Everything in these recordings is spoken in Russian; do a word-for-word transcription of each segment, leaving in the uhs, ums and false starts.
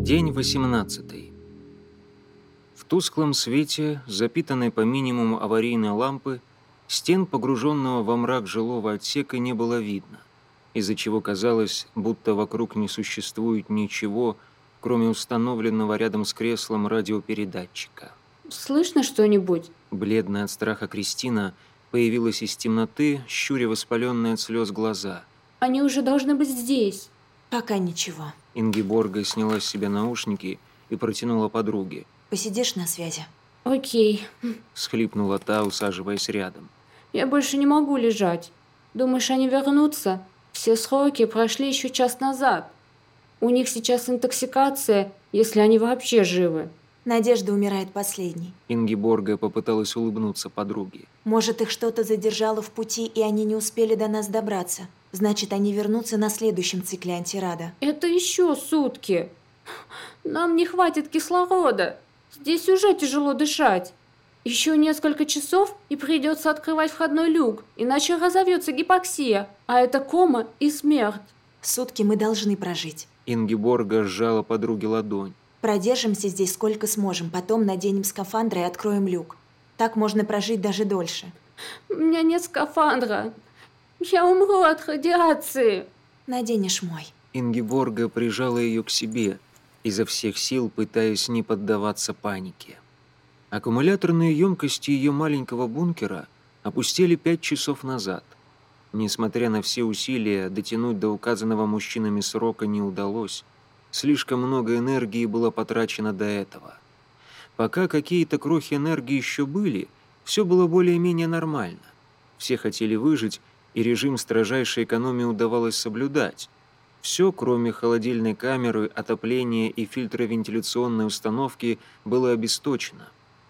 День восемнадцатый. В тусклом свете, запитанной по минимуму аварийной лампы, стен, погруженного во мрак жилого отсека, не было видно, из-за чего казалось, будто вокруг не существует ничего, кроме установленного рядом с креслом радиопередатчика. «Слышно что-нибудь?» Бледная от страха Кристина появилась из темноты, щуря воспаленные от слез глаза. «Они уже должны быть здесь». «Пока ничего». Ингеборга сняла с себя наушники и протянула подруге. «Посидишь на связи?» «Окей». Схлипнула та, усаживаясь рядом. «Я больше не могу лежать. Думаешь, они вернутся? Все сроки прошли еще час назад. У них сейчас интоксикация, если они вообще живы». Надежда умирает последней. Ингеборга попыталась улыбнуться подруге. Может, их что-то задержало в пути, и они не успели до нас добраться. Значит, они вернутся на следующем цикле антирада. Это еще сутки. Нам не хватит кислорода. Здесь уже тяжело дышать. Еще несколько часов, и придется открывать входной люк, иначе разовьется гипоксия, а это кома и смерть. Сутки мы должны прожить. Ингеборга сжала подруге ладонь. Продержимся здесь сколько сможем, потом наденем скафандры и откроем люк. Так можно прожить даже дольше. У меня нет скафандра. Я умру от радиации. Наденешь мой. Ингеборга прижала ее к себе, изо всех сил пытаясь не поддаваться панике. Аккумуляторные емкости ее маленького бункера опустили пять часов назад. Несмотря на все усилия, дотянуть до указанного мужчинами срока не удалось. Слишком много энергии было потрачено до этого. Пока какие-то крохи энергии еще были, все было более-менее нормально. Все хотели выжить, и режим строжайшей экономии удавалось соблюдать. Все, кроме холодильной камеры, отопления и фильтровентиляционной установки, было обесточено.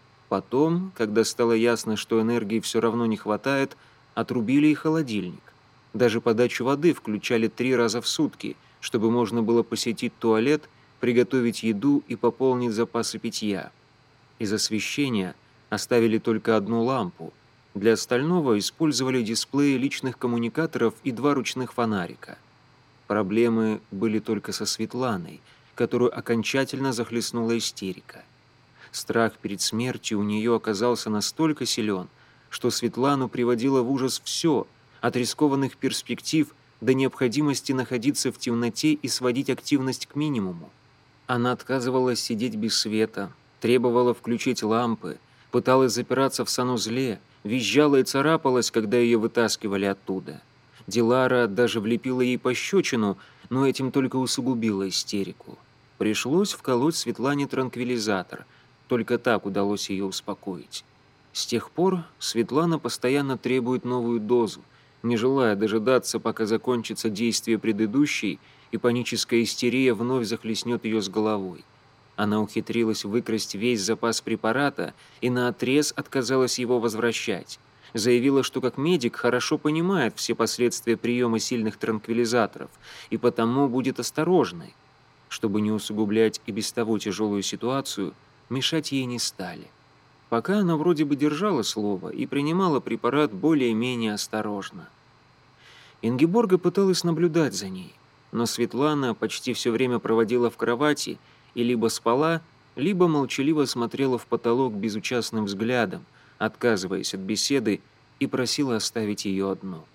Потом, когда стало ясно, что энергии все равно не хватает, отрубили и холодильник. Даже подачу воды включали три раза в сутки, чтобы можно было посетить туалет, приготовить еду и пополнить запасы питья. Из освещения оставили только одну лампу. Для остального использовали дисплеи личных коммуникаторов и два ручных фонарика. Проблемы были только со Светланой, которую окончательно захлестнула истерика. Страх перед смертью у нее оказался настолько силен, что Светлану приводило в ужас все, от рискованных перспектив до необходимости находиться в темноте и сводить активность к минимуму. Она отказывалась сидеть без света, требовала включить лампы, пыталась запираться в санузле, визжала и царапалась, когда ее вытаскивали оттуда. Дилара даже влепила ей пощечину, но этим только усугубила истерику. Пришлось вколоть Светлане транквилизатор, только так удалось ее успокоить. С тех пор Светлана постоянно требует новую дозу, не желая дожидаться, пока закончится действие предыдущей, и паническая истерия вновь захлестнет ее с головой. Она ухитрилась выкрасть весь запас препарата и наотрез отказалась его возвращать. Заявила, что как медик хорошо понимает все последствия приема сильных транквилизаторов и потому будет осторожной. Чтобы не усугублять и без того тяжелую ситуацию, мешать ей не стали. Пока она вроде бы держала слово и принимала препарат более-менее осторожно. Ингеборга пыталась наблюдать за ней, но Светлана почти все время проводила в кровати и либо спала, либо молчаливо смотрела в потолок безучастным взглядом, отказываясь от беседы, и просила оставить ее одну.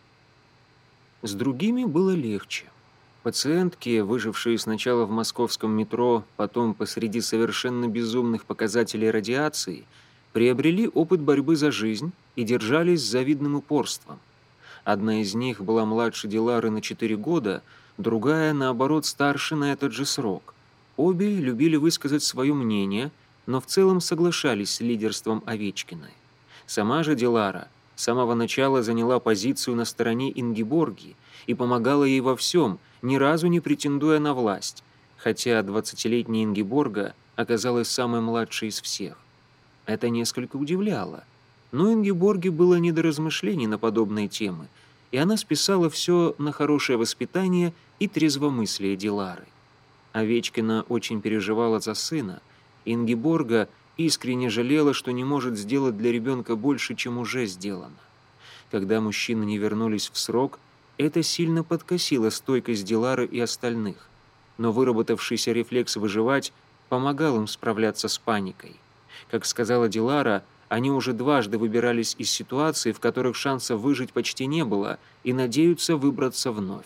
С другими было легче. Пациентки, выжившие сначала в московском метро, потом посреди совершенно безумных показателей радиации, приобрели опыт борьбы за жизнь и держались с завидным упорством. Одна из них была младше Дилары на четыре года, другая, наоборот, старше на этот же срок. Обе любили высказать свое мнение, но в целом соглашались с лидерством Овечкиной. Сама же Дилара с самого начала заняла позицию на стороне Ингеборги и помогала ей во всем, ни разу не претендуя на власть, хотя двадцатилетняя Ингеборга оказалась самой младшей из всех. Это несколько удивляло. Но Ингеборге было не до размышлений на подобные темы, и она списала все на хорошее воспитание и трезвомыслие Дилары. Овечкина очень переживала за сына. Ингеборга искренне жалела, что не может сделать для ребенка больше, чем уже сделано. Когда мужчины не вернулись в срок, это сильно подкосило стойкость Дилары и остальных. но выработавшийся рефлекс выживать помогал им справляться с паникой. Как сказала Дилара, они уже дважды выбирались из ситуаций, в которых шанса выжить почти не было, и надеются выбраться вновь.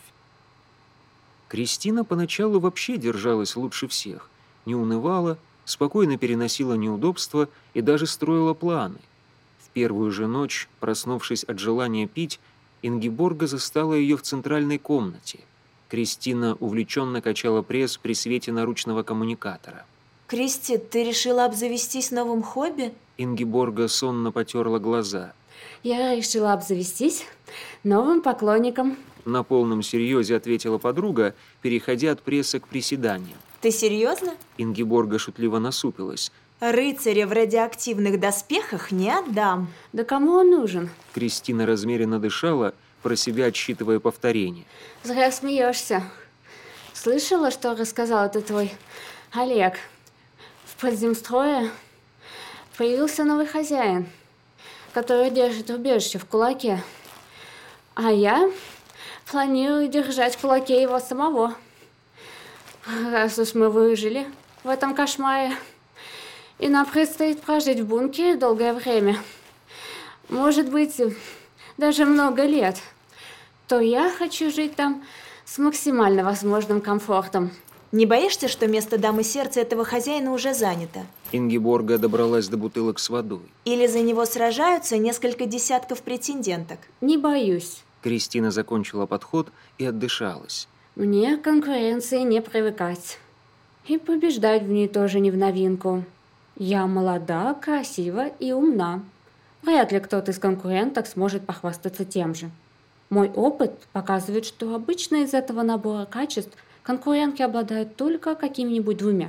Кристина поначалу вообще держалась лучше всех, не унывала, спокойно переносила неудобства и даже строила планы. В первую же ночь, проснувшись от желания пить, Ингиборга застала ее в центральной комнате. Кристина увлеченно качала пресс при свете наручного коммуникатора. Кристи, ты решила обзавестись новым хобби? Ингиборга сонно потерла глаза. Я решила обзавестись новым поклонником. На полном серьезе ответила подруга, переходя от пресса к приседаниям. Ты серьезно? Ингиборга шутливо насупилась. Рыцаря в радиоактивных доспехах не отдам. Да кому он нужен? Кристина размеренно дышала, про себя отсчитывая повторения. Зря смеешься. Слышала, что рассказал это твой Олег? В подземстрое появился новый хозяин, который держит убежище в кулаке. А я планирую держать в кулаке его самого. Раз уж мы выжили в этом кошмаре, и нам предстоит прожить в бункере долгое время, может быть, даже много лет, то я хочу жить там с максимально возможным комфортом. Не боишься, что место дамы сердца этого хозяина уже занято? Ингиборга добралась до бутылок с водой. Или за него сражаются несколько десятков претенденток? Не боюсь. Кристина закончила подход и отдышалась. Мне к конкуренции не привыкать. И побеждать в ней тоже не в новинку. Я молода, красива и умна. Вряд ли кто-то из конкуренток сможет похвастаться тем же. Мой опыт показывает, что обычно из этого набора качеств конкурентки обладают только какими-нибудь двумя.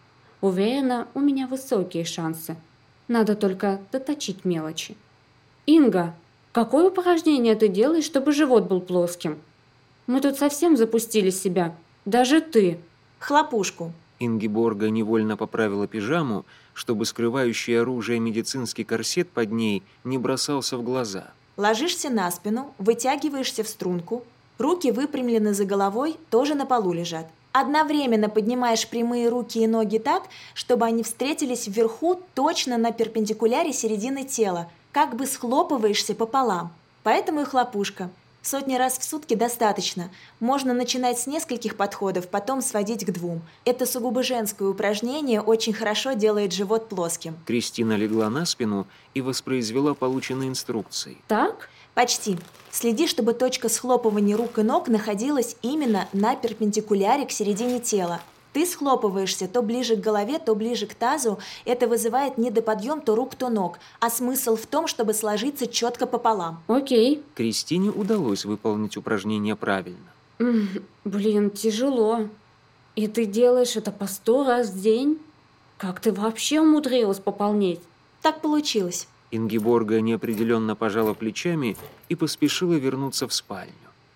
Уверена, у меня высокие шансы. Надо только доточить мелочи. Инга, какое упражнение ты делаешь, чтобы живот был плоским? Мы тут совсем запустили себя. Даже ты. Хлопушку. Ингиборга невольно поправила пижаму, чтобы скрывающий оружие медицинский корсет под ней не бросался в глаза. Ложишься на спину, вытягиваешься в струнку, руки выпрямлены за головой, тоже на полу лежат. Одновременно поднимаешь прямые руки и ноги так, чтобы они встретились вверху точно на перпендикуляре середины тела, как бы схлопываешься пополам. Поэтому и хлопушка. Сотни раз в сутки достаточно. Можно начинать с нескольких подходов, потом сводить к двум. Это сугубо женское упражнение, очень хорошо делает живот плоским. Кристина легла на спину и воспроизвела полученные инструкции. Так? Почти. Следи, чтобы точка схлопывания рук и ног находилась именно на перпендикуляре к середине тела. Ты схлопываешься то ближе к голове, то ближе к тазу. Это вызывает недоподъем то рук, то ног. А смысл в том, чтобы сложиться четко пополам. Окей. Кристине удалось выполнить упражнение правильно. М, Блин, тяжело. И ты делаешь это по сто раз в день? Как ты вообще умудрилась пополнеть? Так получилось. Ингиборга неопределенно пожала плечами и поспешила вернуться в спальню.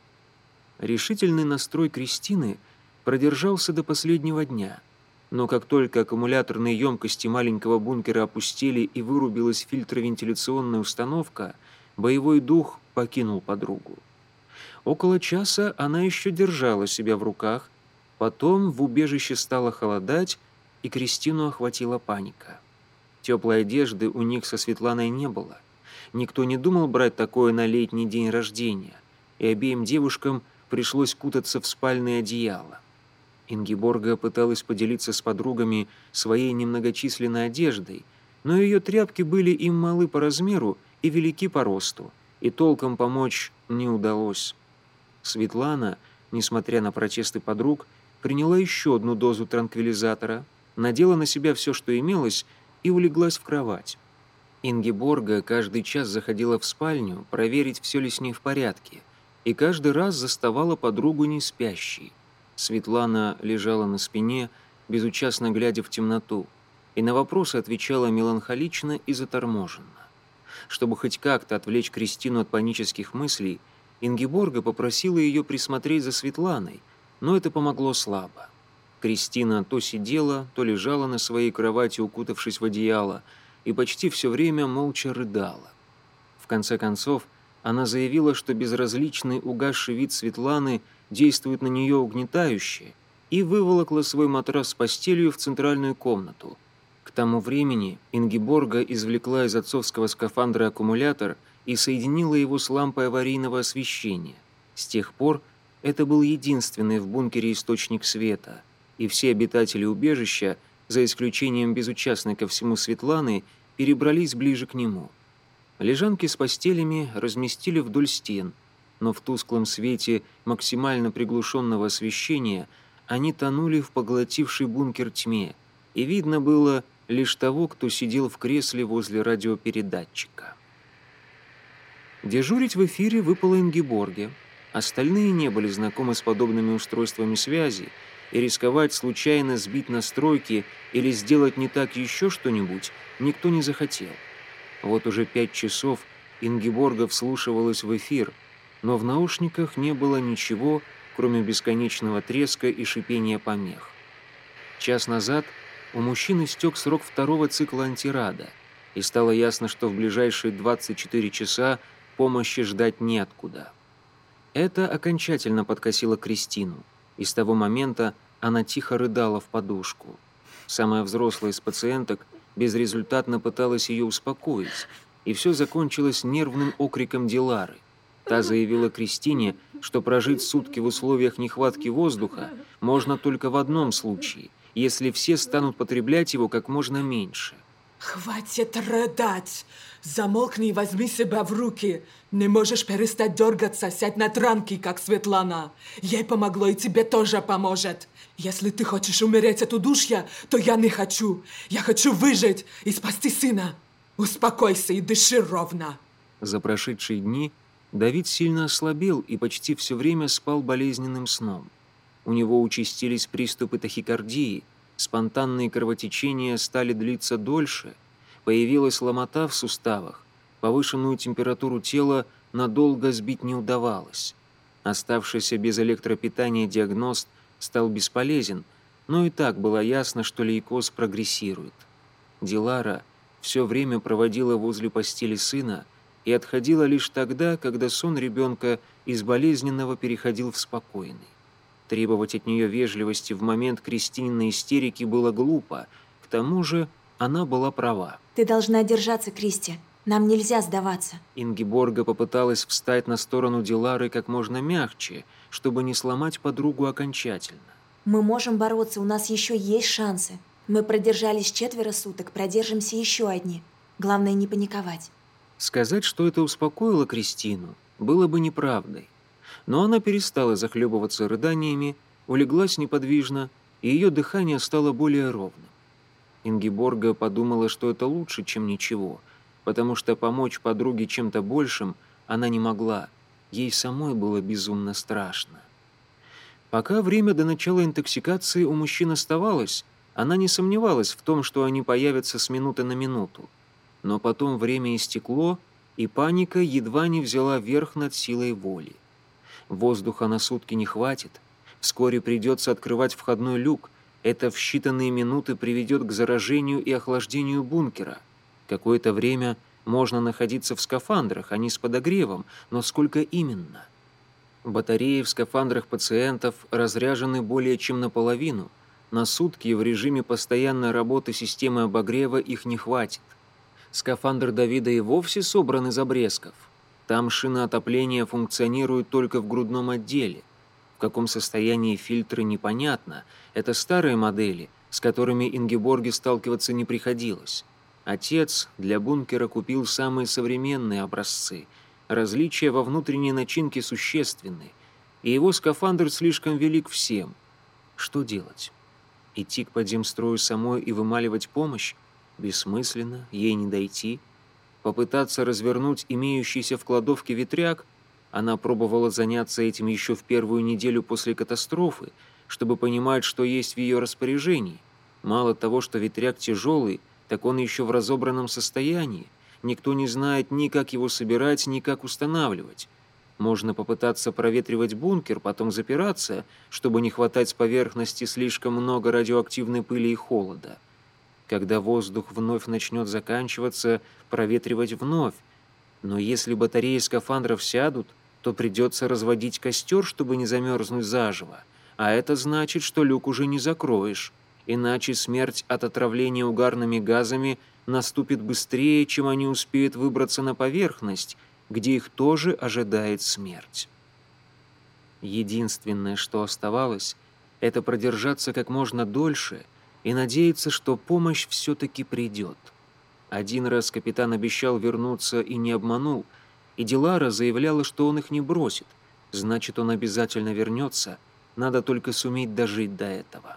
Решительный настрой Кристины продержался до последнего дня, но как только аккумуляторные емкости маленького бункера опустили и вырубилась фильтровентиляционная установка, боевой дух покинул подругу. Около часа она еще держала себя в руках, потом в убежище стало холодать, и Кристину охватила паника. Теплой одежды у них со Светланой не было. Никто не думал брать такое на летний день рождения, и обеим девушкам пришлось кутаться в спальные одеяла. Ингиборга пыталась поделиться с подругами своей немногочисленной одеждой, но ее тряпки были им малы по размеру и велики по росту, и толком помочь не удалось. Светлана, несмотря на протесты подруг, приняла еще одну дозу транквилизатора, надела на себя все, что имелось, и улеглась в кровать. Ингиборга каждый час заходила в спальню проверить, все ли с ней в порядке, и каждый раз заставала подругу не спящей. Светлана лежала на спине, безучастно глядя в темноту, и на вопросы отвечала меланхолично и заторможенно. Чтобы хоть как-то отвлечь Кристину от панических мыслей, Ингиборга попросила ее присмотреть за Светланой, но это помогло слабо. Кристина то сидела, то лежала на своей кровати, укутавшись в одеяло, и почти все время молча рыдала. В конце концов, она заявила, что безразличный угасший вид Светланы действует на нее угнетающе, и выволокла свой матрас с постелью в центральную комнату. К тому времени Ингеборга извлекла из отцовского скафандра аккумулятор и соединила его с лампой аварийного освещения. С тех пор это был единственный в бункере источник света, и все обитатели убежища, за исключением безучастной ко всему Светланы, перебрались ближе к нему. Лежанки с постелями разместили вдоль стен, но в тусклом свете максимально приглушенного освещения они тонули в поглотившей бункер тьме, и видно было лишь того, кто сидел в кресле возле радиопередатчика. Дежурить в эфире выпало Ингеборге. Остальные не были знакомы с подобными устройствами связи, и рисковать случайно сбить настройки или сделать не так еще что-нибудь никто не захотел. Вот уже пять часов Ингеборга вслушивалась в эфир, но в наушниках не было ничего, кроме бесконечного треска и шипения помех. Час назад у мужчин истек срок второго цикла антирада, и стало ясно, что в ближайшие двадцать четыре часа помощи ждать неоткуда. Это окончательно подкосило Кристину, и с того момента она тихо рыдала в подушку. Самая взрослая из пациенток безрезультатно пыталась ее успокоить, и все закончилось нервным окриком Дилары. Та заявила Кристине, что прожить сутки в условиях нехватки воздуха можно только в одном случае, если все станут потреблять его как можно меньше. «Хватит рыдать! Замолкни и возьми себя в руки! Не можешь перестать дергаться, сядь на транки, как Светлана! Ей помогло, и тебе тоже поможет! Если ты хочешь умереть от удушья, то я не хочу! Я хочу выжить и спасти сына! Успокойся и дыши ровно!» За прошедшие дни Давид сильно ослабел и почти все время спал болезненным сном. У него участились приступы тахикардии, спонтанные кровотечения стали длиться дольше, появилась ломота в суставах, повышенную температуру тела надолго сбить не удавалось. Оставшийся без электропитания диагност стал бесполезен, но и так было ясно, что лейкоз прогрессирует. Дилара все время проводила возле постели сына и отходила лишь тогда, когда сон ребенка из болезненного переходил в спокойный. Требовать от нее вежливости в момент Кристининой истерики было глупо. К тому же она была права. Ты должна держаться, Кристи. Нам нельзя сдаваться. Ингеборга попыталась встать на сторону Дилары как можно мягче, чтобы не сломать подругу окончательно. Мы можем бороться, у нас еще есть шансы. Мы продержались четверо суток, продержимся еще одни. Главное, не паниковать. Сказать, что это успокоило Кристину, было бы неправдой. Но она перестала захлебываться рыданиями, улеглась неподвижно, и ее дыхание стало более ровным. Ингеборга подумала, что это лучше, чем ничего, потому что помочь подруге чем-то большим она не могла, ей самой было безумно страшно. Пока время до начала интоксикации у мужчин оставалось, она не сомневалась в том, что они появятся с минуты на минуту. Но потом время истекло, и паника едва не взяла верх над силой воли. Воздуха на сутки не хватит. Вскоре придется открывать входной люк. Это в считанные минуты приведет к заражению и охлаждению бункера. Какое-то время можно находиться в скафандрах, а не с подогревом, но сколько именно? Батареи в скафандрах пациентов разряжены более чем наполовину. На сутки в режиме постоянной работы системы обогрева их не хватит. Скафандр Давида и вовсе собран из обрезков. Там шины отопления функционируют только в грудном отделе. В каком состоянии фильтры, непонятно. Это старые модели, с которыми Ингеборге сталкиваться не приходилось. Отец для бункера купил самые современные образцы. Различия во внутренней начинке существенны, и его скафандр слишком велик всем. Что делать? Идти к подземстрою самой и вымаливать помощь? Бессмысленно, ей не дойти. Попытаться развернуть имеющийся в кладовке ветряк? Она пробовала заняться этим еще в первую неделю после катастрофы, чтобы понимать, что есть в ее распоряжении. Мало того, что ветряк тяжелый, так он еще в разобранном состоянии. Никто не знает ни как его собирать, ни как устанавливать. Можно попытаться проветривать бункер, потом запираться, чтобы не хватать с поверхности слишком много радиоактивной пыли и холода. Когда воздух вновь начнет заканчиваться, проветривать вновь. Но если батареи скафандров сядут, то придется разводить костер, чтобы не замерзнуть заживо. А это значит, что люк уже не закроешь, иначе смерть от отравления угарными газами наступит быстрее, чем они успеют выбраться на поверхность, где их тоже ожидает смерть. Единственное, что оставалось, это продержаться как можно дольше и надеяться, что помощь все-таки придет. Один раз капитан обещал вернуться и не обманул, и Дилара заявляла, что он их не бросит, значит, он обязательно вернется, надо только суметь дожить до этого.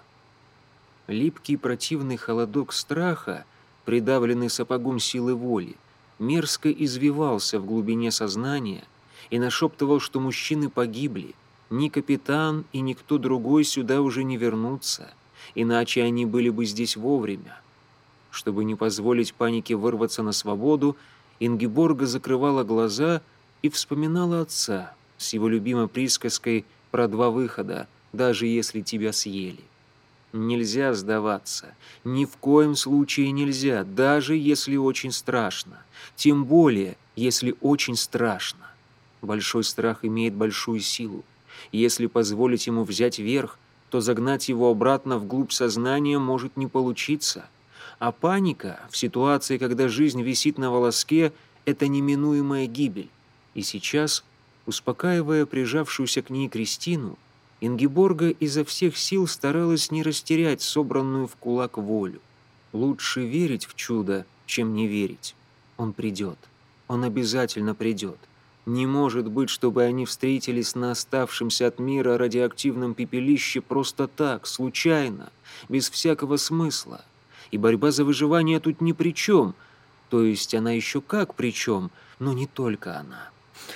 Липкий противный холодок страха, придавленный сапогом силы воли, мерзко извивался в глубине сознания и нашептывал, что мужчины погибли, ни капитан и никто другой сюда уже не вернутся, иначе они были бы здесь вовремя. Чтобы не позволить панике вырваться на свободу, Ингиборга закрывала глаза и вспоминала отца с его любимой присказкой про два выхода, даже если тебя съели. Нельзя сдаваться, ни в коем случае нельзя, даже если очень страшно, тем более, если очень страшно. Большой страх имеет большую силу. Если позволить ему взять верх, то загнать его обратно вглубь сознания может не получиться. А паника в ситуации, когда жизнь висит на волоске, это неминуемая гибель. И сейчас, успокаивая прижавшуюся к ней Кристину, Ингиборга изо всех сил старалась не растерять собранную в кулак волю. Лучше верить в чудо, чем не верить. Он придет. Он обязательно придет. Не может быть, чтобы они встретились на оставшемся от мира радиоактивном пепелище просто так, случайно, без всякого смысла. И борьба за выживание тут ни при чем. То есть она еще как при чем, но не только она.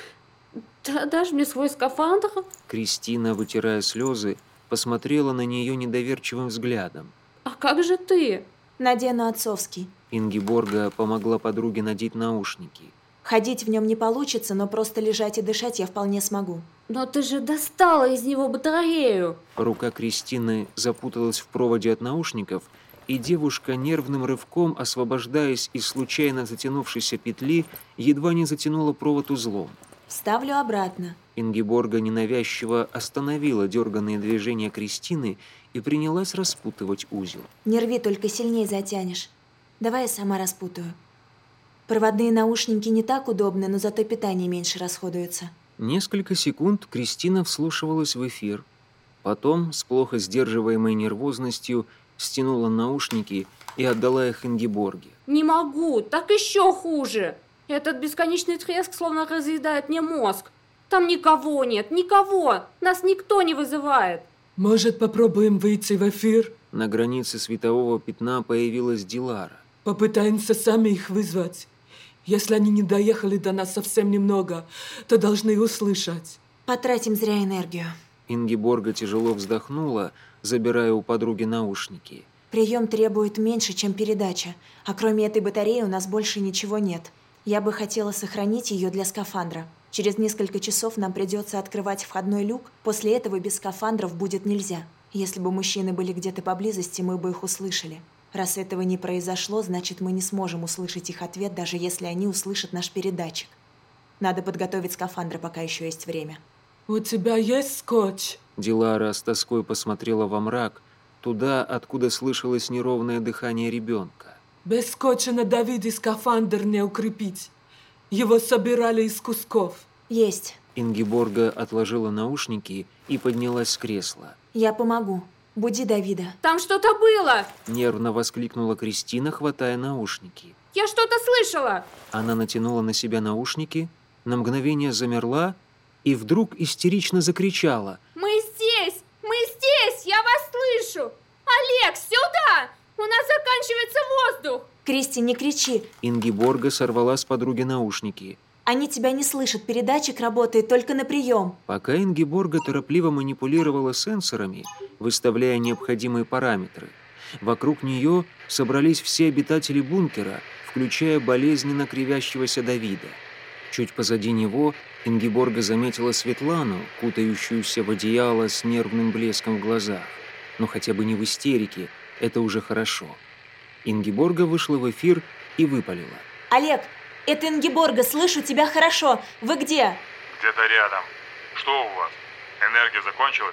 Да, дашь мне свой скафандр? Кристина, вытирая слезы, посмотрела на нее недоверчивым взглядом. А как же ты? Надену отцовский. Ингиборга помогла подруге надеть наушники. Ходить в нем не получится, но просто лежать и дышать я вполне смогу. Но ты же достала из него батарею. Рука Кристины запуталась в проводе от наушников, и девушка, нервным рывком освобождаясь из случайно затянувшейся петли, едва не затянула провод узлом. Вставлю обратно. Ингиборга ненавязчиво остановила дерганные движения Кристины и принялась распутывать узел. Не рви, только сильнее затянешь. Давай я сама распутаю. Проводные наушники не так удобны, но зато питание меньше расходуется. Несколько секунд Кристина вслушивалась в эфир. Потом, с плохо сдерживаемой нервозностью, стянула наушники и отдала их Ингиборге. Не могу, так еще хуже. Этот бесконечный треск словно разъедает мне мозг. Там никого нет, никого. Нас никто не вызывает. Может, попробуем выйти в эфир? На границе светового пятна появилась Дилара. Попытаемся сами их вызвать. Если они не доехали до нас совсем немного, то должны услышать. Потратим зря энергию. Ингиборга тяжело вздохнула, забирая у подруги наушники. Прием требует меньше, чем передача, а кроме этой батареи у нас больше ничего нет. Я бы хотела сохранить ее для скафандра. Через несколько часов нам придется открывать входной люк, после этого без скафандров будет нельзя. Если бы мужчины были где-то поблизости, мы бы их услышали. Раз этого не произошло, значит, мы не сможем услышать их ответ, даже если они услышат наш передатчик. Надо подготовить скафандры, пока еще есть время. У тебя есть скотч? Дилара с тоской посмотрела во мрак, туда, откуда слышалось неровное дыхание ребенка. Без скотча на Давиде скафандр не укрепить. Его собирали из кусков. Есть. Ингиборга отложила наушники и поднялась с кресла. Я помогу. Буди Давида. Там что-то было. Нервно воскликнула Кристина, хватая наушники. Я что-то слышала. Она натянула на себя наушники, на мгновение замерла и вдруг истерично закричала. Мы здесь! Мы здесь! Я вас слышу! Олег, сюда! У нас заканчивается воздух! Кристи, не кричи. Ингиборга сорвала с подруги наушники. Они тебя не слышат, передатчик работает только на прием. Пока Ингиборга торопливо манипулировала сенсорами, выставляя необходимые параметры, вокруг нее собрались все обитатели бункера, включая болезненно кривящегося Давида. Чуть позади него Ингиборга заметила Светлану, кутающуюся в одеяло с нервным блеском в глазах. Но хотя бы не в истерике, это уже хорошо. Ингиборга вышла в эфир и выпалила. Олег, это Ингиборга, слышу тебя хорошо. Вы где? Где-то рядом. Что у вас? Энергия закончилась?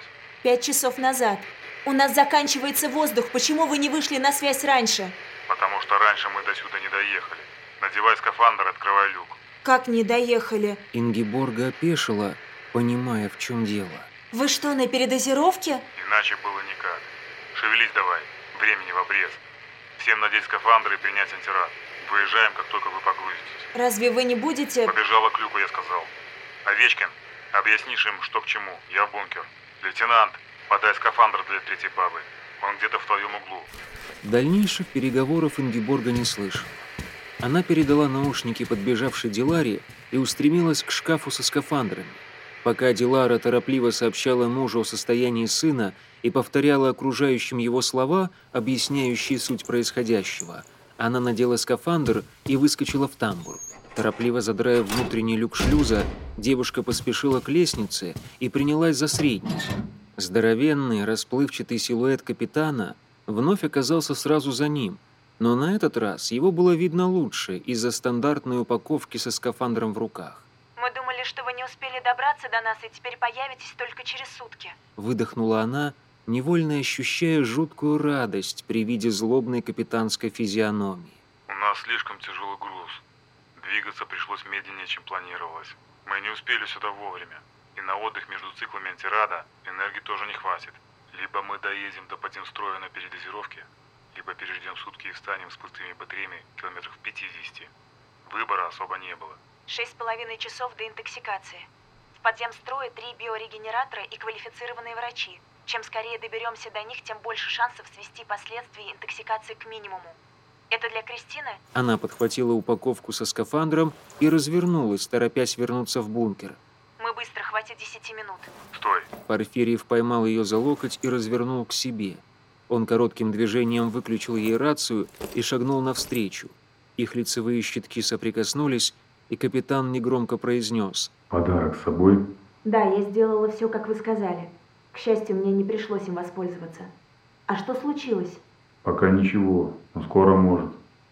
Пять часов назад. У нас заканчивается воздух. Почему вы не вышли на связь раньше? Потому что раньше мы до сюда не доехали. Надевай скафандр, открывай люк. Как не доехали? Ингеборга опешила, понимая, в чем дело. Вы что, на передозировке? Иначе было никак. Шевелись давай, времени в обрез. Всем надеть скафандры и принять антирад. Выезжаем, как только вы погрузитесь. Разве вы не будете... Побежала к люку, я сказал. Овечкин, объяснишь им, что к чему. Я в бункер. Лейтенант, подай скафандр для третьей бабы. Он где-то в твоем углу. Дальнейших переговоров Ингеборга не слышала. Она передала наушники подбежавшей Диларе и устремилась к шкафу со скафандрами. Пока Дилара торопливо сообщала мужу о состоянии сына и повторяла окружающим его слова, объясняющие суть происходящего, она надела скафандр и выскочила в тамбур. Торопливо задраив внутренний люк шлюза, девушка поспешила к лестнице и принялась за средний. Здоровенный, расплывчатый силуэт капитана вновь оказался сразу за ним, но на этот раз его было видно лучше из-за стандартной упаковки со скафандром в руках. Мы думали, что вы не успели добраться до нас и теперь появитесь только через сутки. Выдохнула она, невольно ощущая жуткую радость при виде злобной капитанской физиономии. У нас слишком тяжелый груз. Двигаться пришлось медленнее, чем планировалось. Мы не успели сюда вовремя. И на отдых между циклами антирада энергии тоже не хватит. Либо мы доедем до подземстроя на передозировке, либо переждем сутки и встанем с пустыми батареями километров пятидесяти. Выбора особо не было. Шесть с половиной часов до интоксикации. В подземстрое три биорегенератора и квалифицированные врачи. Чем скорее доберемся до них, тем больше шансов свести последствия интоксикации к минимуму. Это для Кристины? Она подхватила упаковку со скафандром и развернулась, торопясь вернуться в бункер. Мы быстро, хватит десяти минут. Стой. Порфирьев поймал ее за локоть и развернул к себе. Он коротким движением выключил ей рацию и шагнул навстречу. Их лицевые щитки соприкоснулись, и капитан негромко произнес: «Подарок с собой?» Да, я сделала все, как вы сказали. К счастью, мне не пришлось им воспользоваться. А что случилось? Пока ничего, но скоро может.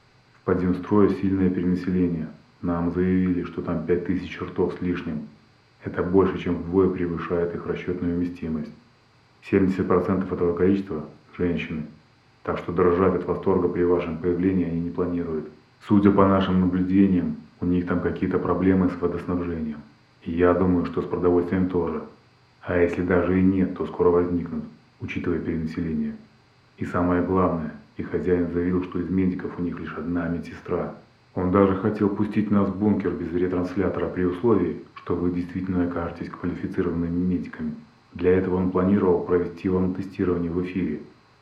В подземстрое сильное перенаселение. Нам заявили, что там пять тысяч ртов с лишним. Это больше, чем вдвое превышает их расчетную вместимость. семьдесят процентов этого количества – женщины. Так что дрожать от восторга при вашем появлении они не планируют. Судя по нашим наблюдениям, у них там какие-то проблемы с водоснабжением. И я думаю, что с продовольствием тоже. А если даже и нет, то скоро возникнут, учитывая перенаселение. И самое главное, их хозяин заявил, что из медиков у них лишь одна медсестра. Он даже хотел пустить нас в бункер без ретранслятора при условии, что вы действительно окажетесь квалифицированными медиками. Для этого он планировал провести вам тестирование в эфире.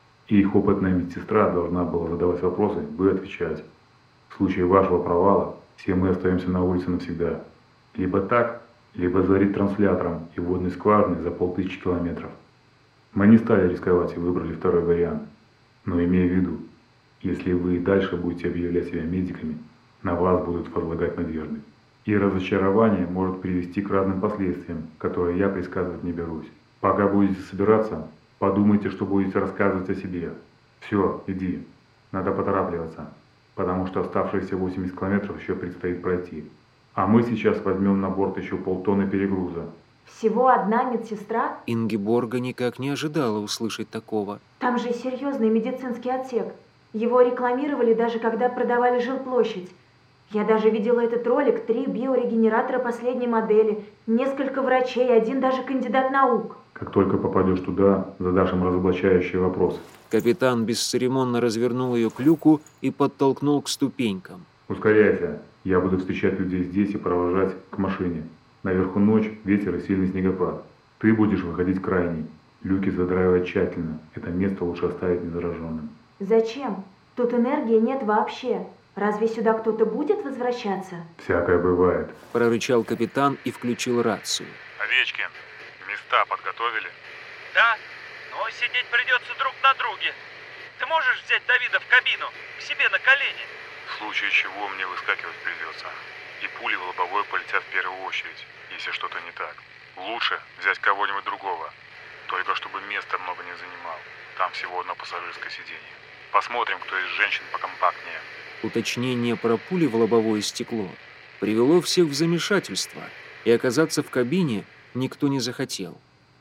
И их опытная медсестра должна была задавать вопросы, вы отвечать. В случае вашего провала все мы остаемся на улице навсегда. Либо так, либо за ретранслятором и водной скважиной за полтысячи километров. Мы не стали рисковать и выбрали второй вариант. Но имея в виду, если вы и дальше будете объявлять себя медиками, на вас будут возлагать надежды. И разочарование может привести к разным последствиям, которые я предсказывать не берусь. Пока будете собираться, подумайте, что будете рассказывать о себе. Все, иди. Надо поторапливаться, потому что оставшиеся восемьдесят километров еще предстоит пройти. А мы сейчас возьмем на борт еще полтонны перегруза. Всего одна медсестра? Ингеборга никак не ожидала услышать такого. Там же серьезный медицинский отсек. Его рекламировали даже когда продавали жилплощадь. Я даже видела этот ролик, три биорегенератора последней модели, несколько врачей, один даже кандидат наук. Как только попадешь туда, задашь им разоблачающие вопросы. Капитан бесцеремонно развернул ее к люку и подтолкнул к ступенькам. Ускоряйся, я буду встречать людей здесь и провожать к машине. Наверху ночь, ветер и сильный снегопад. Ты будешь выходить крайний. Люки задраивать тщательно, это место лучше оставить незараженным. Зачем? Тут энергии нет вообще. Разве сюда кто-то будет возвращаться? Всякое бывает. Прорычал капитан и включил рацию. Овечкин, места подготовили? Да, но сидеть придется друг на друге. Ты можешь взять Давида в кабину, к себе на колени? В случае чего мне выскакивать придется. И пули в лобовое полетят в первую очередь, если что-то не так. Лучше взять кого-нибудь другого. Только чтобы места много не занимал. Там всего одно пассажирское сиденье. Посмотрим, кто из женщин покомпактнее. Уточнение про пули в лобовое стекло привело всех в замешательство, и оказаться в кабине никто не захотел.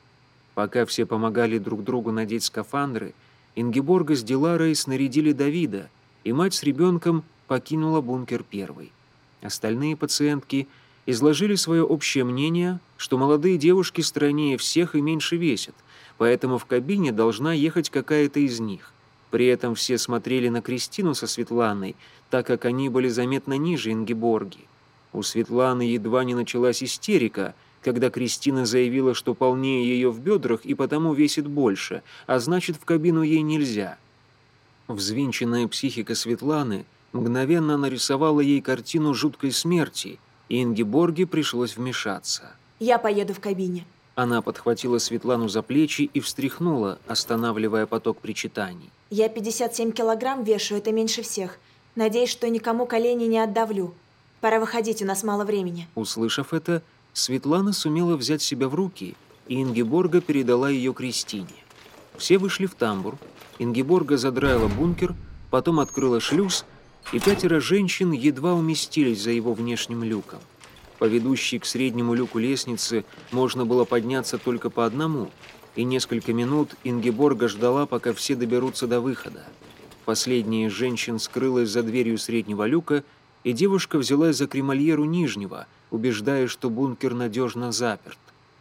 Пока все помогали друг другу надеть скафандры, Ингеборга с Диларой снарядили Давида, и мать с ребенком покинула бункер первой. Остальные пациентки изложили свое общее мнение, что молодые девушки стройнее всех и меньше весят, поэтому в кабине должна ехать какая-то из них. При этом все смотрели на Кристину со Светланой, так как они были заметно ниже Ингеборги. У Светланы едва не началась истерика, когда Кристина заявила, что полнее ее в бедрах и потому весит больше, а значит, в кабину ей нельзя. Взвинченная психика Светланы мгновенно нарисовала ей картину жуткой смерти, и Ингеборге пришлось вмешаться. Я поеду в кабине. Она подхватила Светлану за плечи и встряхнула, останавливая поток причитаний. Я пятьдесят семь килограмм вешу, это меньше всех. Надеюсь, что никому колени не отдавлю. Пора выходить, у нас мало времени. Услышав это, Светлана сумела взять себя в руки, и Ингеборга передала ее Кристине. Все вышли в тамбур. Ингеборга задраила бункер, потом открыла шлюз, и пятеро женщин едва уместились за его внешним люком. По ведущей к среднему люку лестницы можно было подняться только по одному, и несколько минут Ингеборга ждала, пока все доберутся до выхода. Последняя из женщин скрылась за дверью среднего люка, и девушка взялась за кремольеру нижнего, убеждая, что бункер надежно заперт.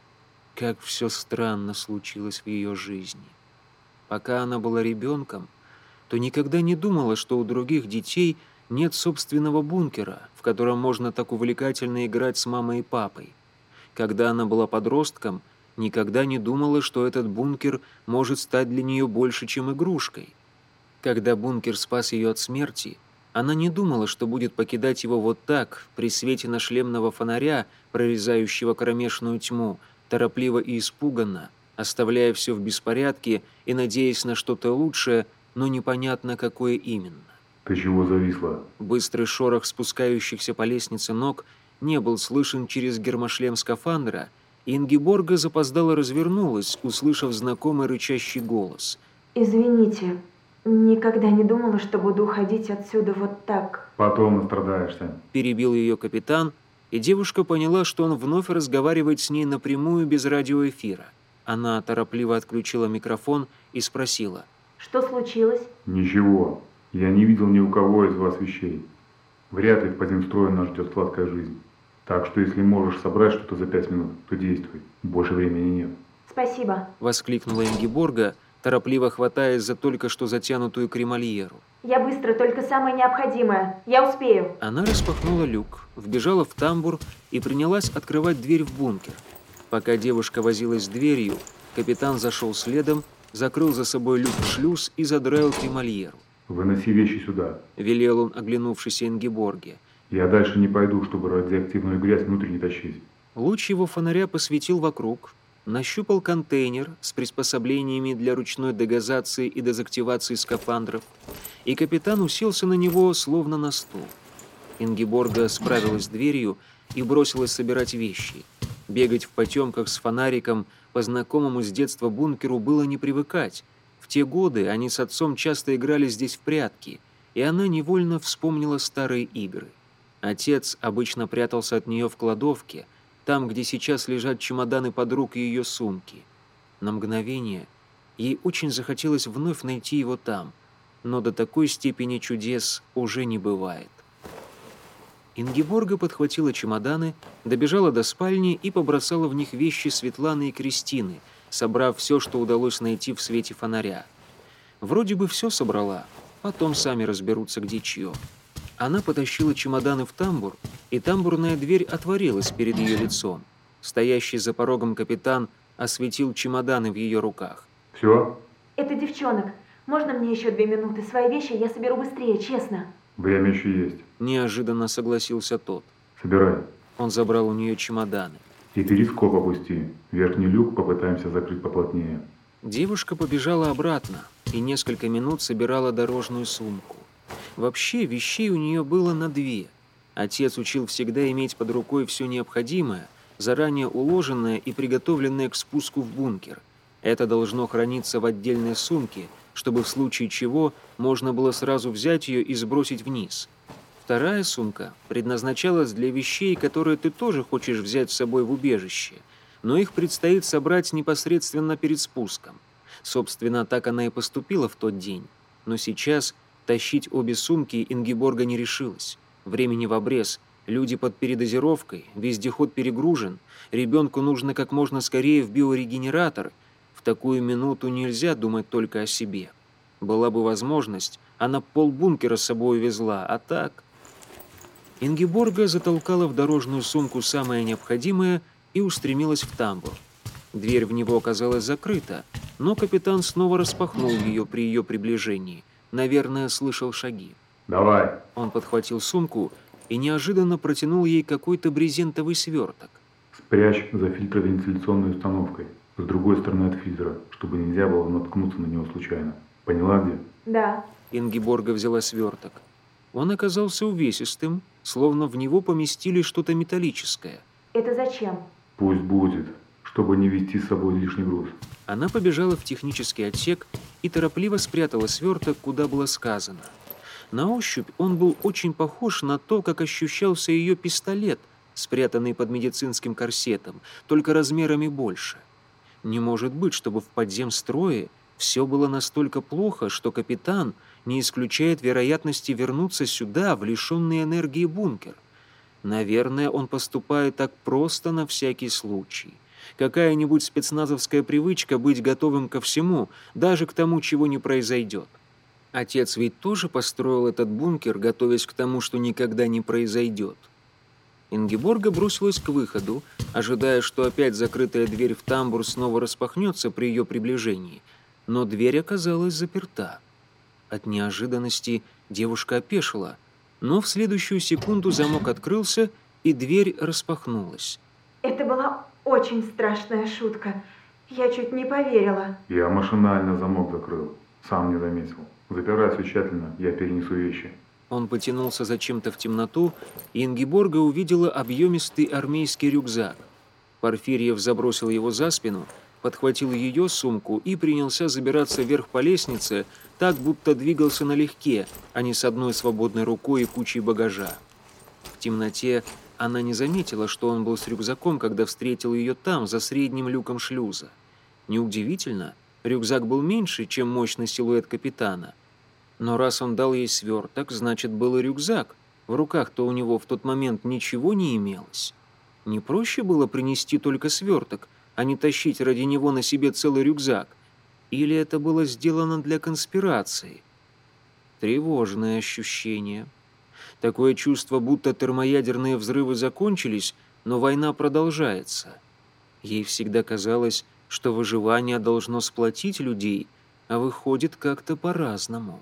Как все странно случилось в ее жизни. Пока она была ребенком, то никогда не думала, что у других детей нет собственного бункера, в котором можно так увлекательно играть с мамой и папой. Когда она была подростком, никогда не думала, что этот бункер может стать для нее больше, чем игрушкой. Когда бункер спас ее от смерти, она не думала, что будет покидать его вот так, при свете нашлемного фонаря, прорезающего кромешную тьму, торопливо и испуганно, оставляя все в беспорядке и надеясь на что-то лучшее, но непонятно, какое именно. Ты чего зависла? Быстрый шорох спускающихся по лестнице ног не был слышен через гермошлем скафандра, и Ингеборга запоздало развернулась, услышав знакомый рычащий голос. Извините, никогда не думала, что буду уходить отсюда вот так. Потом настрадаешься. Перебил ее капитан, и девушка поняла, что он вновь разговаривает с ней напрямую без радиоэфира. Она торопливо отключила микрофон и спросила. Что случилось? Ничего. Я не видел ни у кого из вас вещей. Вряд ли в поземстрое нас ждет сладкая жизнь. Так что если можешь собрать что-то за пять минут, то действуй. Больше времени нет. Спасибо. Воскликнула Ингеборга, торопливо хватаясь за только что затянутую кремольеру. Я быстро, только самое необходимое. Я успею. Она распахнула люк, вбежала в тамбур и принялась открывать дверь в бункер. Пока девушка возилась с дверью, капитан зашел следом, закрыл за собой люк в шлюз и задраил кремольеру. Выноси вещи сюда. Велел он оглянувшейся Ингеборге. Я дальше не пойду, чтобы радиоактивную грязь внутрь не тащить. Луч его фонаря посветил вокруг, нащупал контейнер с приспособлениями для ручной дегазации и дезактивации скафандров, и капитан уселся на него, словно на стул. Ингеборга справилась с дверью и бросилась собирать вещи. Бегать в потемках с фонариком по знакомому с детства бункеру было не привыкать. В те годы они с отцом часто играли здесь в прятки, и она невольно вспомнила старые игры. Отец обычно прятался от нее в кладовке, там, где сейчас лежат чемоданы подруг и ее сумки. На мгновение ей очень захотелось вновь найти его там, но до такой степени чудес уже не бывает. Ингеборга подхватила чемоданы, добежала до спальни и побросала в них вещи Светланы и Кристины, собрав все, что удалось найти в свете фонаря. Вроде бы все собрала, потом сами разберутся, где чье. Она потащила чемоданы в тамбур, и тамбурная дверь отворилась перед ее лицом. Стоящий за порогом капитан осветил чемоданы в ее руках. Все? Это девчонок. Можно мне еще две минуты? Свои вещи я соберу быстрее, честно. Время еще есть. Неожиданно согласился тот. Собирай. Он забрал у нее чемоданы. И перископ опусти. Верхний люк попытаемся закрыть поплотнее. Девушка побежала обратно и несколько минут собирала дорожную сумку. Вообще, вещей у нее было на две. Отец учил всегда иметь под рукой все необходимое, заранее уложенное и приготовленное к спуску в бункер. Это должно храниться в отдельной сумке, чтобы в случае чего можно было сразу взять ее и сбросить вниз. Вторая сумка предназначалась для вещей, которые ты тоже хочешь взять с собой в убежище. но их предстоит собрать непосредственно перед спуском. Собственно, так она и поступила в тот день. Но сейчас тащить обе сумки Ингеборга не решилась. Времени в обрез, люди под передозировкой, вездеход перегружен, ребенку нужно как можно скорее в биорегенератор. В такую минуту нельзя думать только о себе. Была бы возможность, она полбункера с собой везла, а так... Ингеборга затолкала в дорожную сумку самое необходимое и устремилась в тамбур. Дверь в него оказалась закрыта, но капитан снова распахнул ее при ее приближении. Наверное, слышал шаги. «Давай!» Он подхватил сумку и неожиданно протянул ей какой-то брезентовый сверток. «Спрячь за фильтровентиляционной установкой, с другой стороны от фильтра, чтобы нельзя было наткнуться на него случайно. Поняла где?» Да. Ингеборга взяла сверток. Он оказался увесистым, словно в него поместили что-то металлическое. Это зачем? «Пусть будет, чтобы не везти с собой лишний груз». Она побежала в технический отсек и торопливо спрятала сверток, куда было сказано. На ощупь он был очень похож на то, как ощущался ее пистолет, спрятанный под медицинским корсетом, только размерами больше. Не может быть, чтобы в подземстрое все было настолько плохо, что капитан не исключает вероятности вернуться сюда, в лишенный энергии бункер. Наверное, он поступает так просто на всякий случай. Какая-нибудь спецназовская привычка быть готовым ко всему, даже к тому, чего не произойдет. Отец ведь тоже построил этот бункер, готовясь к тому, что никогда не произойдет. Ингеборга бросилась к выходу, ожидая, что опять закрытая дверь в тамбур снова распахнется при ее приближении. Но дверь оказалась заперта. От неожиданности девушка опешила, но в следующую секунду замок открылся, и дверь распахнулась. Это была очень страшная шутка. Я чуть не поверила. «Я машинально замок закрыл, сам не заметил. Запирай все тщательно, я перенесу вещи». Он потянулся зачем-то в темноту, и Ингеборга увидела объемистый армейский рюкзак. Порфирьев забросил его за спину, подхватил ее сумку и принялся забираться вверх по лестнице, так будто двигался налегке, а не с одной свободной рукой и кучей багажа. В темноте она не заметила, что он был с рюкзаком, когда встретил ее там, за средним люком шлюза. Неудивительно, рюкзак был меньше, чем мощный силуэт капитана. Но раз он дал ей сверток, значит, был и рюкзак. В руках-то у него в тот момент ничего не имелось. Не проще было принести только сверток, а не тащить ради него на себе целый рюкзак? Или это было сделано для конспирации? Тревожное ощущение. Такое чувство, будто термоядерные взрывы закончились, но война продолжается. Ей всегда казалось, что выживание должно сплотить людей, а выходит как-то по-разному.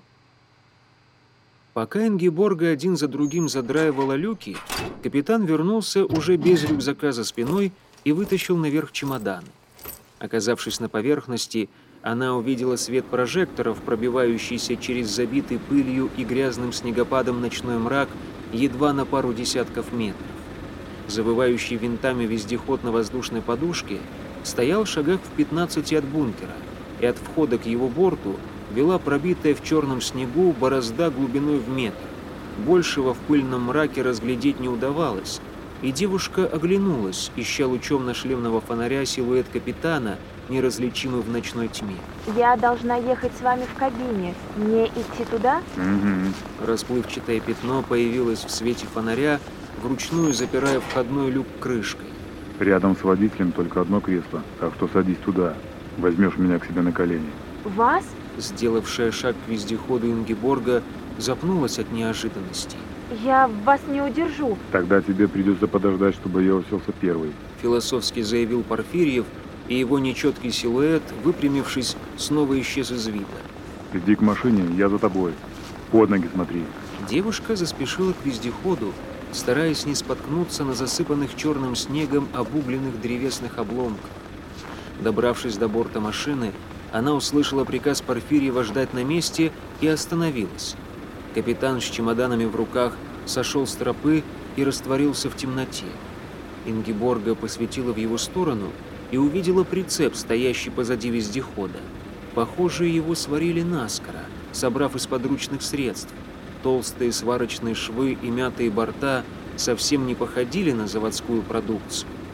Пока Ингеборга один за другим задраивала люки, капитан вернулся уже без рюкзака за спиной и вытащил наверх чемоданы. Оказавшись на поверхности, она увидела свет прожекторов, пробивающийся через забитый пылью и грязным снегопадом ночной мрак едва на пару десятков метров. Завывающий винтами вездеход на воздушной подушке стоял в шагах в пятнадцати от бункера, и от входа к его борту вела пробитая в черном снегу борозда глубиной в метр. Большего в пыльном мраке разглядеть не удавалось, и девушка оглянулась, ища лучом нашлемного фонаря силуэт капитана, неразличимый в ночной тьме. Я должна ехать с вами в кабине. Мне идти туда? Угу. Расплывчатое пятно появилось в свете фонаря, вручную запирая входной люк крышкой. Рядом с водителем только одно кресло, так что садись туда. Возьмешь меня к себе на колени. Вас? Сделавшая шаг к вездеходу Ингеборга запнулась от неожиданности. Я вас не удержу. Тогда тебе придется подождать, чтобы я уселся первый. Философски заявил Порфирьев, и его нечеткий силуэт, выпрямившись, снова исчез из вида. Иди к машине, я за тобой. Под ноги смотри. Девушка заспешила к вездеходу, стараясь не споткнуться на засыпанных черным снегом обугленных древесных обломках. Добравшись до борта машины, она услышала приказ Порфирьева ждать на месте и остановилась. Капитан с чемоданами в руках сошел с тропы и растворился в темноте. Ингеборга посветила в его сторону и увидела прицеп, стоящий позади вездехода. Похоже, его сварили наскоро, собрав из подручных средств. Толстые сварочные швы и мятые борта совсем не походили на заводскую продукцию.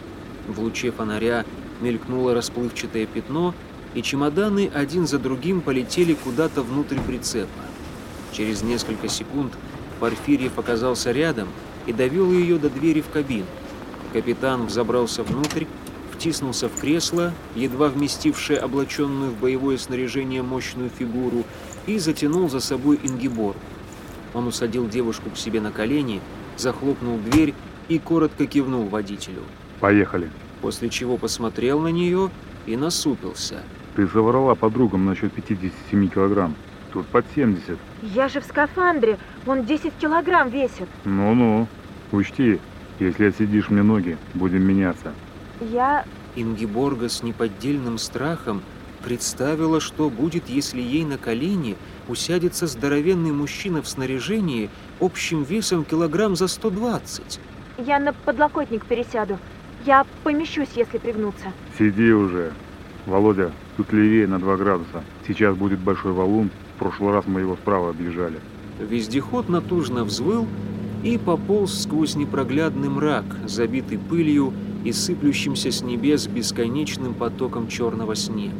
В луче фонаря мелькнуло расплывчатое пятно, и чемоданы один за другим полетели куда-то внутрь прицепа. Через несколько секунд Порфирьев оказался рядом и довел ее до двери в кабину. Капитан взобрался внутрь, втиснулся в кресло, едва вместившее облаченную в боевое снаряжение мощную фигуру, и затянул за собой Ингиборгу. Он усадил девушку к себе на колени, захлопнул дверь и коротко кивнул водителю. Поехали. После чего посмотрел на нее и насупился. Ты соврала подругам насчет пятидесяти семи килограмм. Тут под семьдесят. Я же в скафандре, он десять килограмм весит. Ну-ну, учти, если отсидишь мне ноги, будем меняться. Я... Ингиборга с неподдельным страхом представила, что будет, если ей на колени усядется здоровенный мужчина в снаряжении общим весом килограмм за сто двадцать. Я на подлокотник пересяду. Я помещусь, если пригнуться. Сиди уже. Володя, тут левее на два градуса. Сейчас будет большой валун. В прошлый раз мы его справа объезжали. Вездеход натужно взвыл и пополз сквозь непроглядный мрак, забитый пылью и сыплющимся с небес бесконечным потоком черного снега.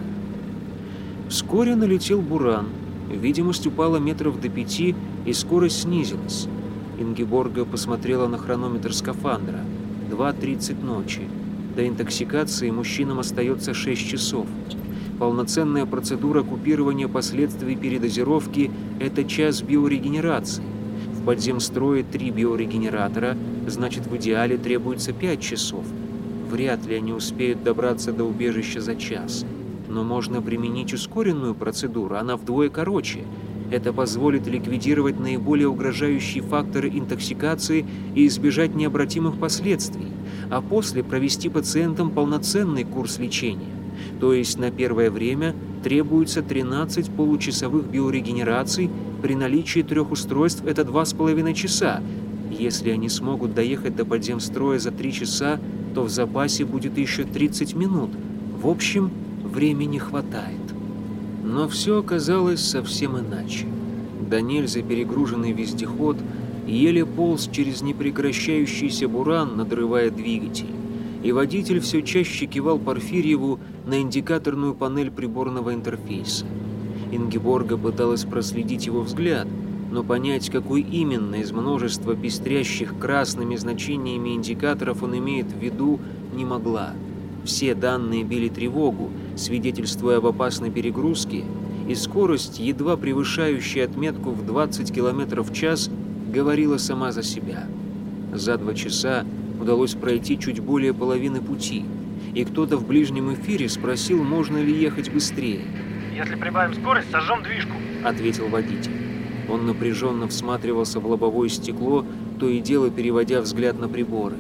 Вскоре налетел буран. Видимость упала метров до пяти, и скорость снизилась. Ингиборга посмотрела на хронометр скафандра. два тридцать ночи. До интоксикации мужчинам остается шесть часов. Полноценная процедура купирования последствий передозировки – это час биорегенерации. В подземстрое три биорегенератора, значит, в идеале требуется пять часов. Вряд ли они успеют добраться до убежища за час. Но можно применить ускоренную процедуру, она вдвое короче. Это позволит ликвидировать наиболее угрожающие факторы интоксикации и избежать необратимых последствий, а после провести пациентам полноценный курс лечения. То есть на первое время требуется тринадцать получасовых биорегенераций, при наличии трех устройств это два с половиной часа. Если они смогут доехать до подземстроя за три часа, то в запасе будет еще тридцать минут. В общем, времени хватает. Но все оказалось совсем иначе. До нельзя перегруженный вездеход еле полз через непрекращающийся буран, надрывая двигатель. И водитель все чаще кивал Порфирьеву на индикаторную панель приборного интерфейса. Ингиборга пыталась проследить его взгляд, но понять, какой именно из множества пестрящих красными значениями индикаторов он имеет в виду, не могла. Все данные били тревогу, свидетельствуя об опасной перегрузке, и скорость, едва превышающая отметку в двадцать километров в час, говорила сама за себя. За два часа удалось пройти чуть более половины пути, и кто-то в ближнем эфире спросил, можно ли ехать быстрее. Если прибавим скорость, сожжем движку, ответил водитель. Он напряженно всматривался в лобовое стекло, то и дело переводя взгляд на приборы.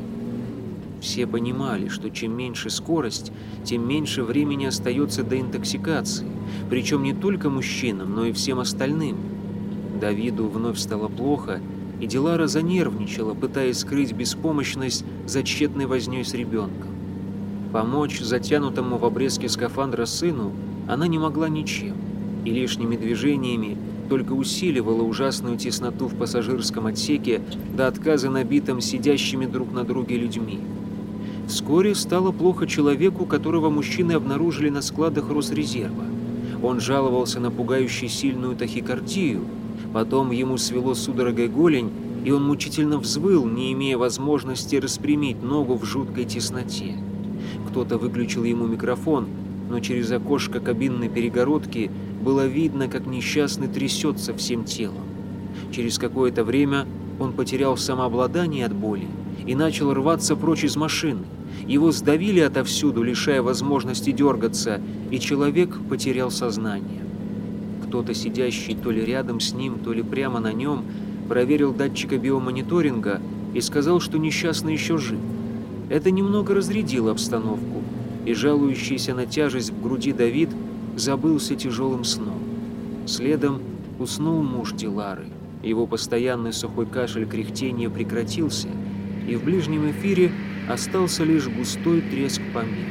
Все понимали, что чем меньше скорость, тем меньше времени остается до интоксикации, причем не только мужчинам, но и всем остальным. Давиду вновь стало плохо, и Дилара занервничала, пытаясь скрыть беспомощность за тщетной вознёй с ребенком. Помочь затянутому в обрезке скафандра сыну она не могла ничем, и лишними движениями только усиливала ужасную тесноту в пассажирском отсеке до отказа набитым сидящими друг на друге людьми. Вскоре стало плохо человеку, которого мужчины обнаружили на складах Росрезерва. Он жаловался на пугающую сильную тахикардию, потом ему свело судорогой голень, и он мучительно взвыл, не имея возможности распрямить ногу в жуткой тесноте. Кто-то выключил ему микрофон, но через окошко кабинной перегородки было видно, как несчастный трясется всем телом. Через какое-то время он потерял самообладание от боли и начал рваться прочь из машины. Его сдавили отовсюду, лишая возможности дергаться, и человек потерял сознание. Кто-то, сидящий то ли рядом с ним, то ли прямо на нем, проверил датчика биомониторинга и сказал, что несчастный еще жив. Это немного разрядило обстановку, и жалующийся на тяжесть в груди Давид забылся тяжелым сном. Следом уснул муж Дилары. Его постоянный сухой кашель кряхтения прекратился, и в ближнем эфире остался лишь густой треск помех.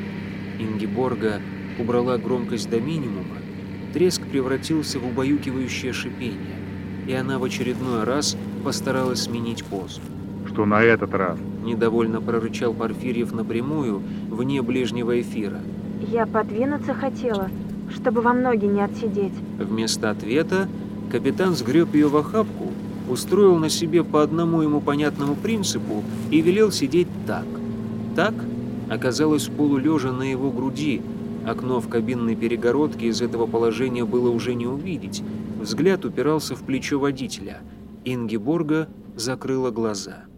Ингиборга убрала громкость до минимума, треск превратился в убаюкивающее шипение, и она в очередной раз постаралась сменить позу. Что на этот раз? Недовольно прорычал Порфирьев напрямую, вне ближнего эфира. Я подвинуться хотела, чтобы вам ноги не отсидеть. Вместо ответа капитан сгреб ее в охапку, устроил на себе по одному ему понятному принципу и велел сидеть так. Так оказалось полулежа на его груди. Окно в кабинной перегородке из этого положения было уже не увидеть. Взгляд упирался в плечо водителя. Ингеборга закрыла глаза.